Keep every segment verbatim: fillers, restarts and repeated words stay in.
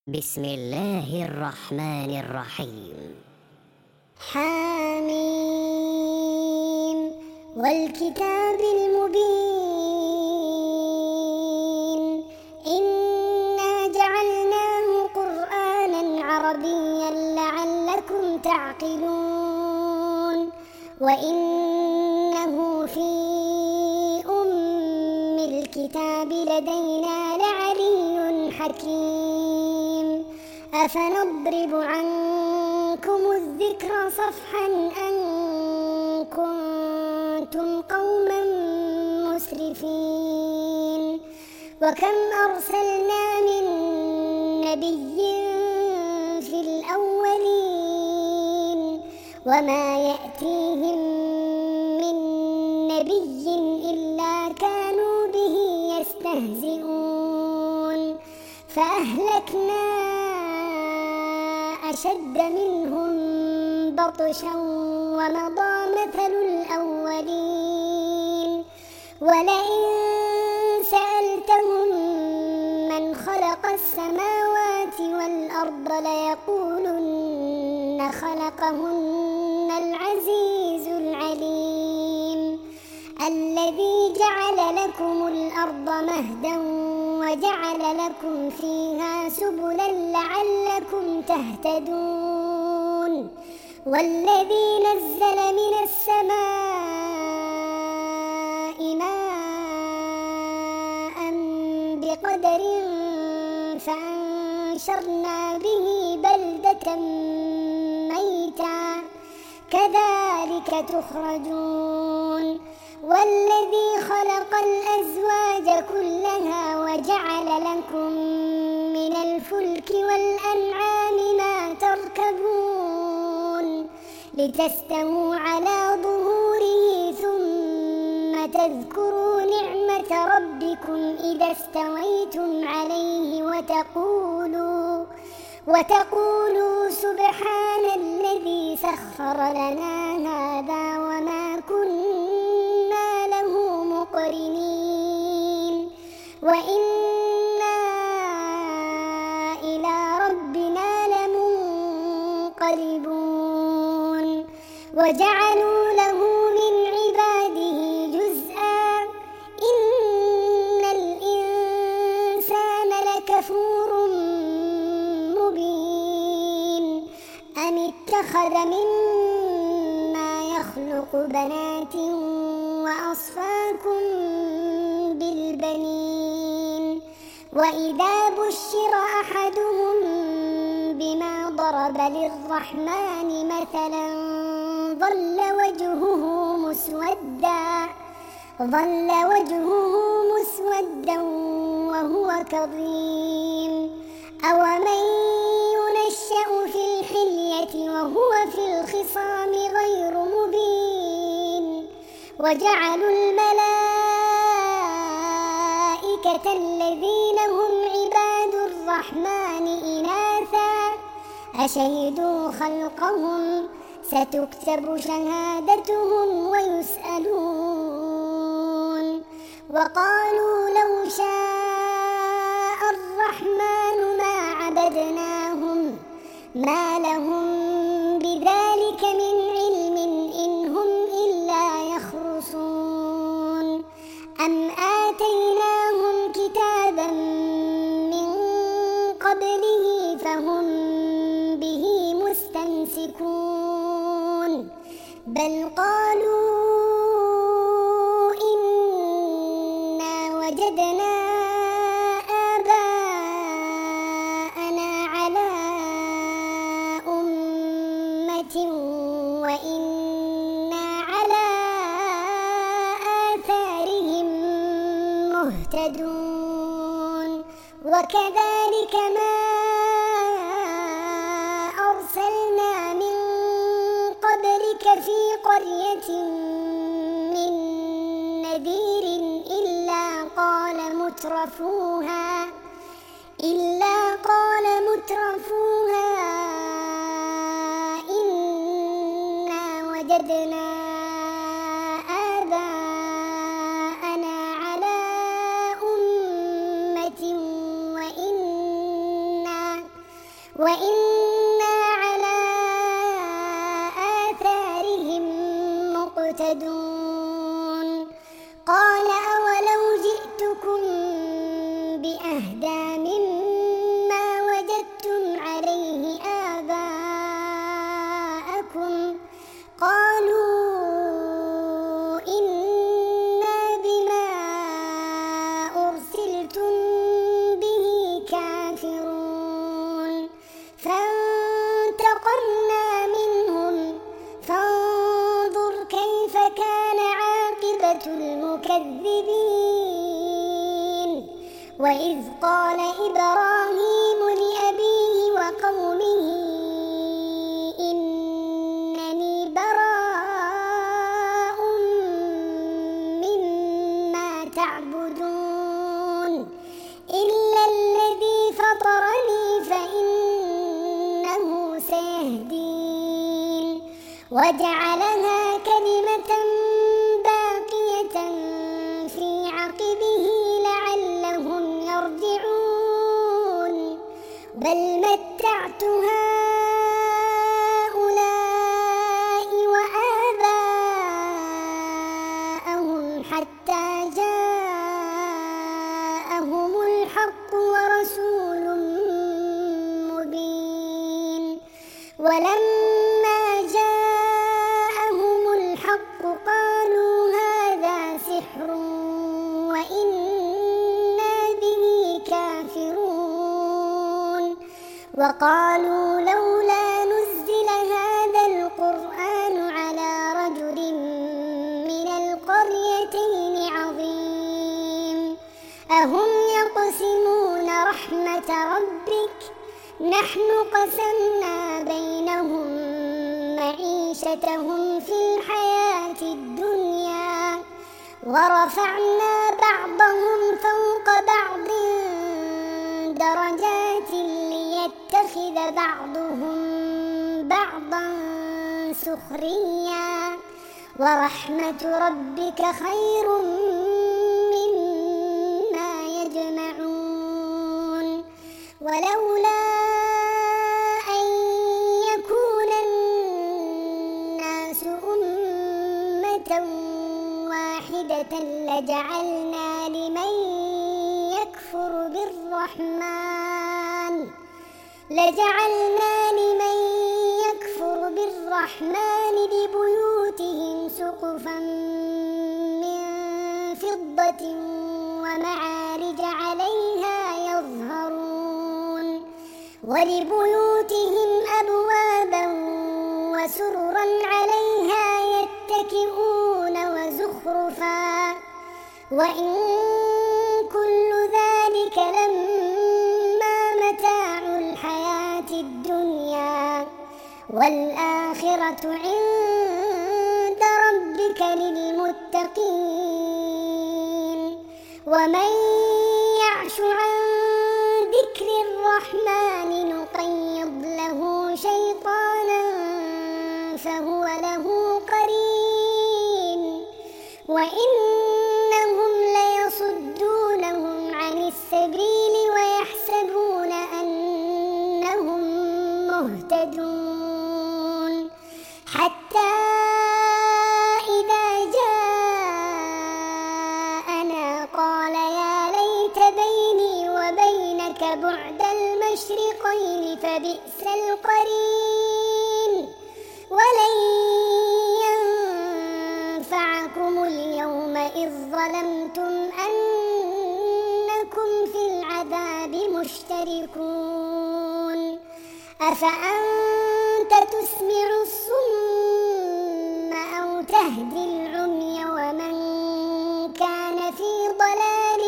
بسم الله الرحمن الرحيم. حميم والكتاب المبين إنا جعلناه قرآنا عربيا لعلكم تعقلون وإنه في أم الكتاب لدينا لعلي حكيم أفنضرب عنكم الذكر صفحا أن كنتم قوما مسرفين وكم أرسلنا من نبي في الأولين وما يأتيهم من نبي إلا كانوا به يستهزئون فأهلكنا أشد منهم بطشا ومضى مثل الأولين ولئن سألتهم من خلق السماوات والأرض ليقولن خلقهن العزيز العليم الذي جعل لكم الأرض مهدا وجعل لكم فيها سبلا لعلكم تهتدون والذي نزل من السماء ماء بقدر فأنشرنا به بلدة ميتا كذلك تخرجون والذي خلق الأزواج كلها وجعل لكم من الفلك والأنعام ما تركبون لتستووا على ظهوره ثم تذكروا نعمة ربكم إذا استويتم عليه وتقولوا وتقولوا سبحان الذي سخر لنا هذا وما كنا له مقرنين وإنا إلى ربنا لمنقلبون وجعلوا له من عباده جزءا إن الإنسان لكفور مبين أم اتخذ مما يخلق بنات وأصفاكم بالبنين وإذا بشر أحدهم بما ضرب للرحمن مثلا ظل وجهه مسودا ظل وجهه مسودا وهو كظيم أومن ينشأ في الحلية وهو في الخصام غير مبين وجعلوا الملائكة الذين هم عباد الرحمن إناثا أشهدوا خلقهم ستكتب شهادتهم ويسألون وقالوا لو شاء الرحمن ما عبدناهم ما لهم بذلك من علم إن هم إلا يخرصون أم آتيناهم كتابا من قبله فهم به مستمسكون بل قالوا إنا وجدنا آباءنا على أمة وإنا على آثارهم مهتدون وكذلك ما أرسلنا من قبلك في قرية من نذير إلا قال مترفوها إلا قال مترفوها إنا وجدنا آباءنا على أمة وإنا وإنا على آثارهم مقتدون قال أولو جئتكم بأهدى مما وجدتم عليه آباءكم قالوا إنا بما أرسلتم به كافرون فانتقمنا منهم فانظر كيف كان عاقبة المكذبين وإذ قال إبراهيم لأبيه وقومه إنني براء مما تعبدون إلا الذي فطرني فإنه سيهدين وجعلها كلمة باقية في عقبه لعلهم يرجعون بل متعت هؤلاء وآباءهم حتى جاءهم الحق ورسول مبين ولما جاءهم الحق قالوا هذا سحر وإنا به كافرون وقالوا لولا نزل هذا القرآن على رجل من القريتين عظيم أهم يقسمون رحمة ربك نحن قسمنا بينهم معيشتهم في الحياة الدنيا ورفعنا بعضهم فوق بعض درجات ليتخذ بعضهم بعضا سخريا ورحمة ربك خير مما يجمعون ولولا أن يكون الناس أمة واحدة لجعلنا لمن يكفر بالرحمن لجعلنا لمن يكفر بالرحمن لبيوتهم سقفا من فضة ومعارج عليها يظهرون ولبيوتهم أبوابا وسررا عليها يتكئون وزخرفا وإن كل ذلك لما متاع الحياة الدنيا والآخرة عند ربك للمتقين ومن يعش عن ذكر الرحمن نقيض له شيطانا فهو له قرين وإنهم ليصدونهم عن السبيل ويحسبون أنهم مهتدون حتى إذا جاءنا قال يا ليت بيني وبينك بعد المشرقين فبئس القرين ولن ينفعكم اليوم إذ ظلمتم أنكم في العذاب مشتركون أفأنت تسمع الصم أو تهدي العمي ومن كان في ضلال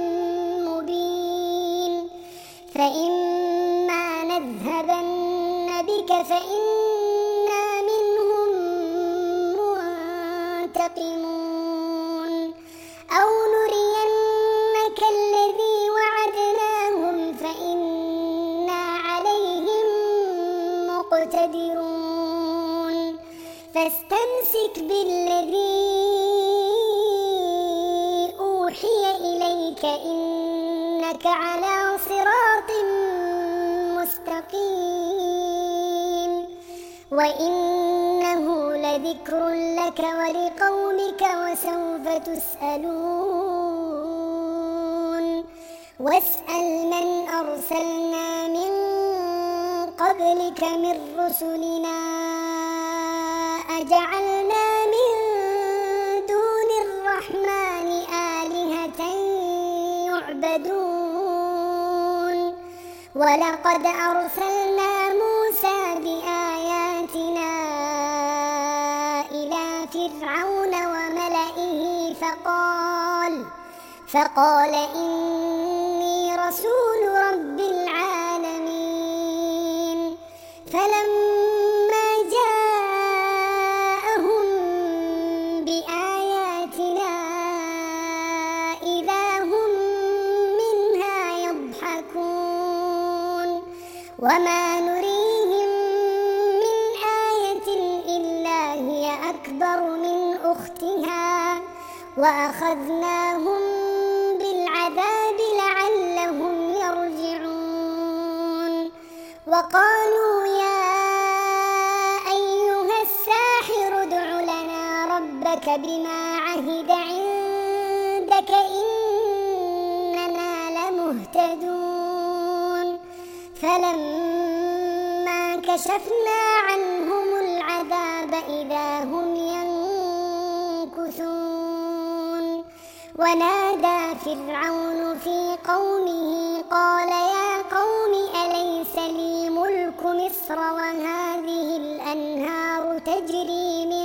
مبين فإما نذهبن بك فإنا منهم منتقمون أو نرينك الذي وعدناهم فإنا عليهم مقتدرون فاستمسك بالذي أوحي إليك إنك على صراط مستقيم وإنه لذكر لك ولقومك وسوف تسألون واسأل من أرسلنا من قبلك من رسلنا أجعلنا من دون الرحمن آلهة يعبدون ولقد أرسلنا موسى بآياتنا إلى فرعون وملئه فقال فقال إني رسول رب العالمين فلما جاءهم بآياتنا إذا هم منها يضحكون وما نريهم من آية إلا هي أكبر من أختها وأخذناهم بالعذاب لعلهم يرجعون وقالوا يا أيها الساحر ادع لنا ربك بما عهد عندك إننا لمهتدون فلما كشفنا عنهم العذاب إذا هم ينكثون ونادى فرعون في قومه قال يا قوم أليس لي ملك مصر وهذه الأنهار تجري من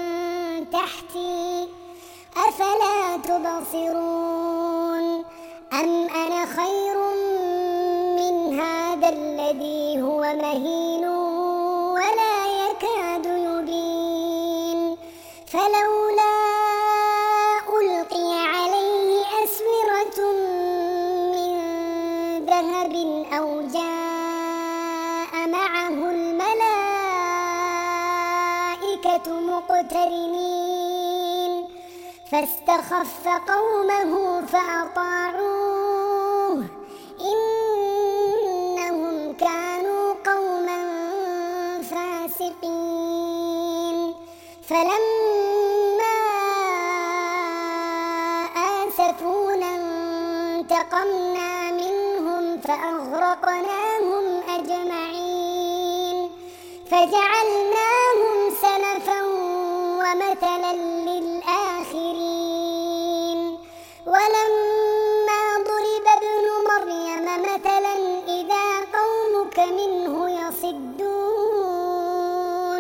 تحتي أفلا تبصرون أم أنا خير من هذا الذي هو مهين ولا يكاد يبين فلولا ألقي عليه أسورة من ذهب أو جاء معه الملائكة مقترنين فاستخف قومه فأطاعوه إنهم كانوا قوما فاسقين فلما آسفونا انتقمنا منهم فأغرقناهم أجمعين فجعلناهم سلفا ومثلا للآخرين ولما ضرب ابن مريم مثلا إذا قومك منه يصدون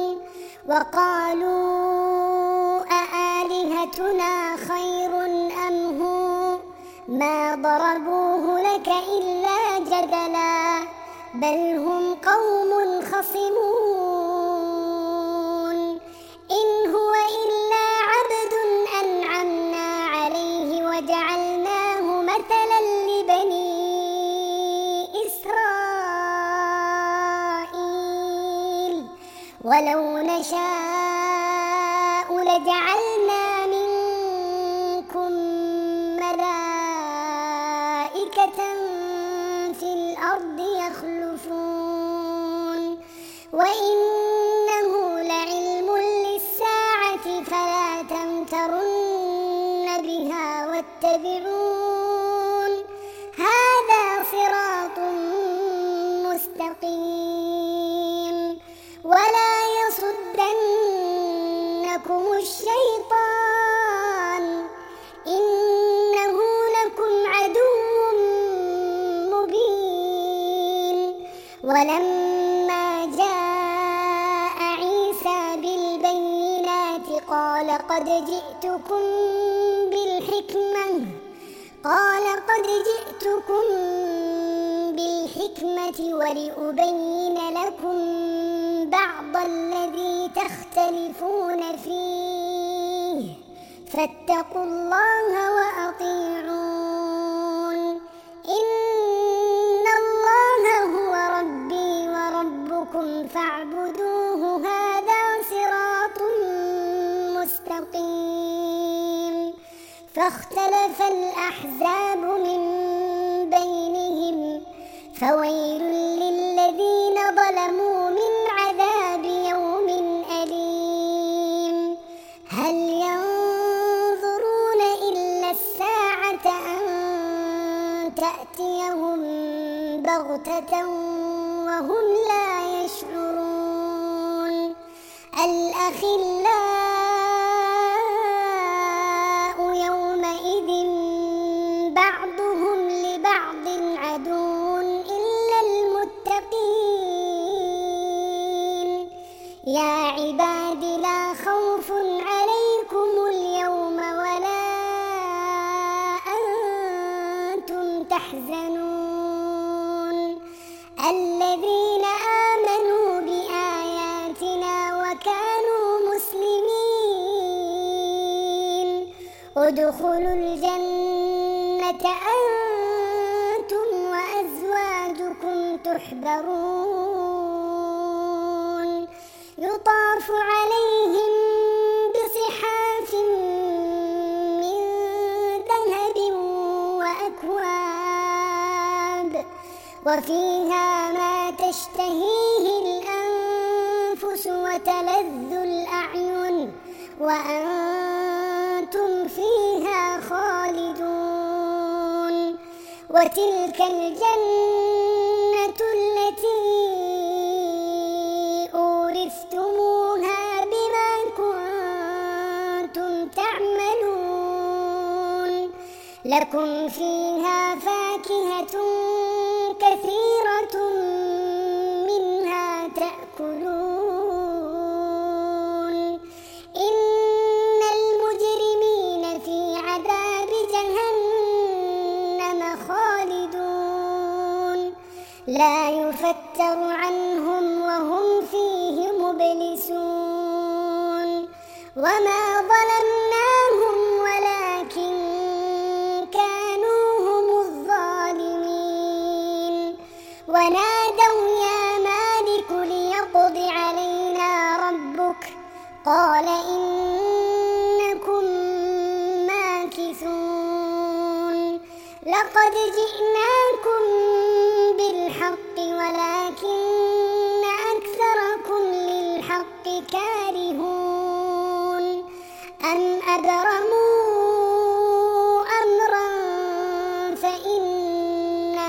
وقالوا أآلهتنا خير أم هو ما ضربوه لك إلا جدلا بل هم قوم خصمون إن هو إلا عبد أنعمنا عليه وجعلناه مثلا لبني إسرائيل ولو نشاء لجعلنا منكم ملائكة في الأرض يخلفون وإنه لعلم للساعة فلا تمترن بها واتبعون هذا صراط مستقيم ولا يصدنكم الشيطان إنه لكم عدو مبين ولما جاء عيسى بالبينات قال قد جئتكم بالحكمة قال قد جئتكم بالحكمة ولأبين لكم بعض الذي تختلفون فيه فاتقوا الله وأطيعون إن الله هو ربي وربكم فاعبدوه هذا صراط مستقيم فاختلف الأحزاب من بينهم فويل للذين ظلموا من عذاب يوم بغتة وهم لا يشعرون الأخلاء يومئذ بعضهم لبعض عدو إلا المتقين يا عباد لا خوف عليكم اليوم ولا أنتم تحزنون الذين آمنوا بآياتنا وكانوا مسلمين ادخلوا الجنة أنتم وأزواجكم تحبرون يطاف عليهم بصحاف من ذهب وأكواب وفيها ما تشتهيه الأنفس وتلذ الأعين وأنتم فيها خالدون وتلك الجنة التي أورثتموها بما كنتم تعملون لكم فيها فاكهة كثيرة منها تأكلون إن المجرمين في عذاب جهنم خالدون لا يفتر عنهم وهم فيه مبلسون وما ظلمناهم ولكن كانوا هم الظالمين ونادوا يا مالك ليقض علينا ربك قال إنكم ماكثون لقد جئناكم بالحق ولكن أكثركم للحق كارهون أم أبرموا أمرا فإنا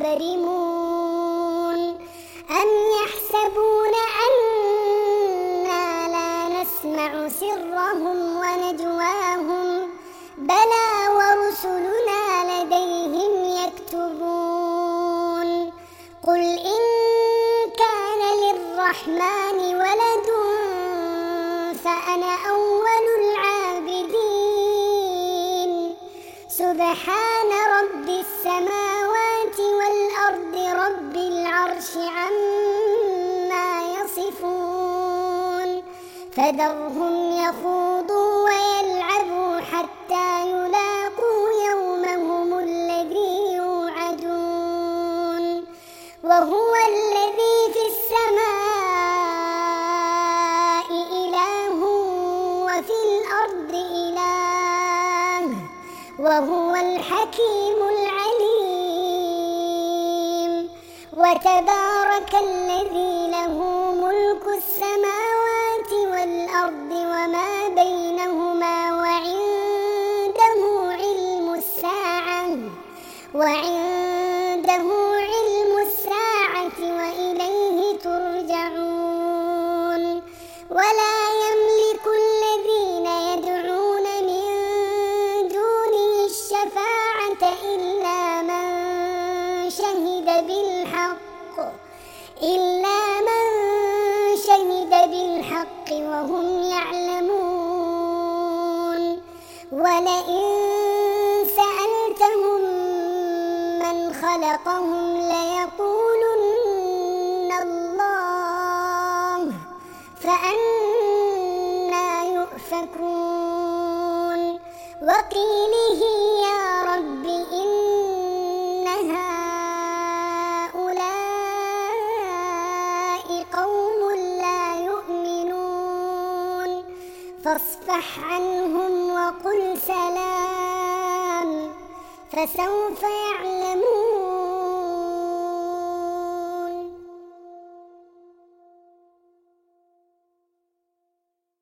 مبرمون أم يحسبون أنا لا نسمع سرهم ونجواهم بلى ورسلنا لديهم يكتبون قل إن كان للرحمن ولد فأنا أول العابدين سبحان رب السماوات والأرض رب العرش عما يصفون فذرهم يخوضوا ويلعبوا حتى يلاقوا يومهم الذي يوعدون وهو الذي في السماء إله وفي الأرض إله وهو الحكيم العليم وتبارك الذي له ملك السماوات والأرض وما بينهما وعنده علم الساعة وعنده علم الساعة وإليه ترجعون ولا يملك الذين يدعون من دونه الشفاعة إلا من شهد بالحق إلا من شهد بالحق وهم يعلمون ولئن سألتهم من خلقهم ليقولن الله فأنى يؤفكون وقيله يا رب إن هؤلاء قوم لا يؤمنون فاصفح عنهم وقل سلام فسوف يعلمون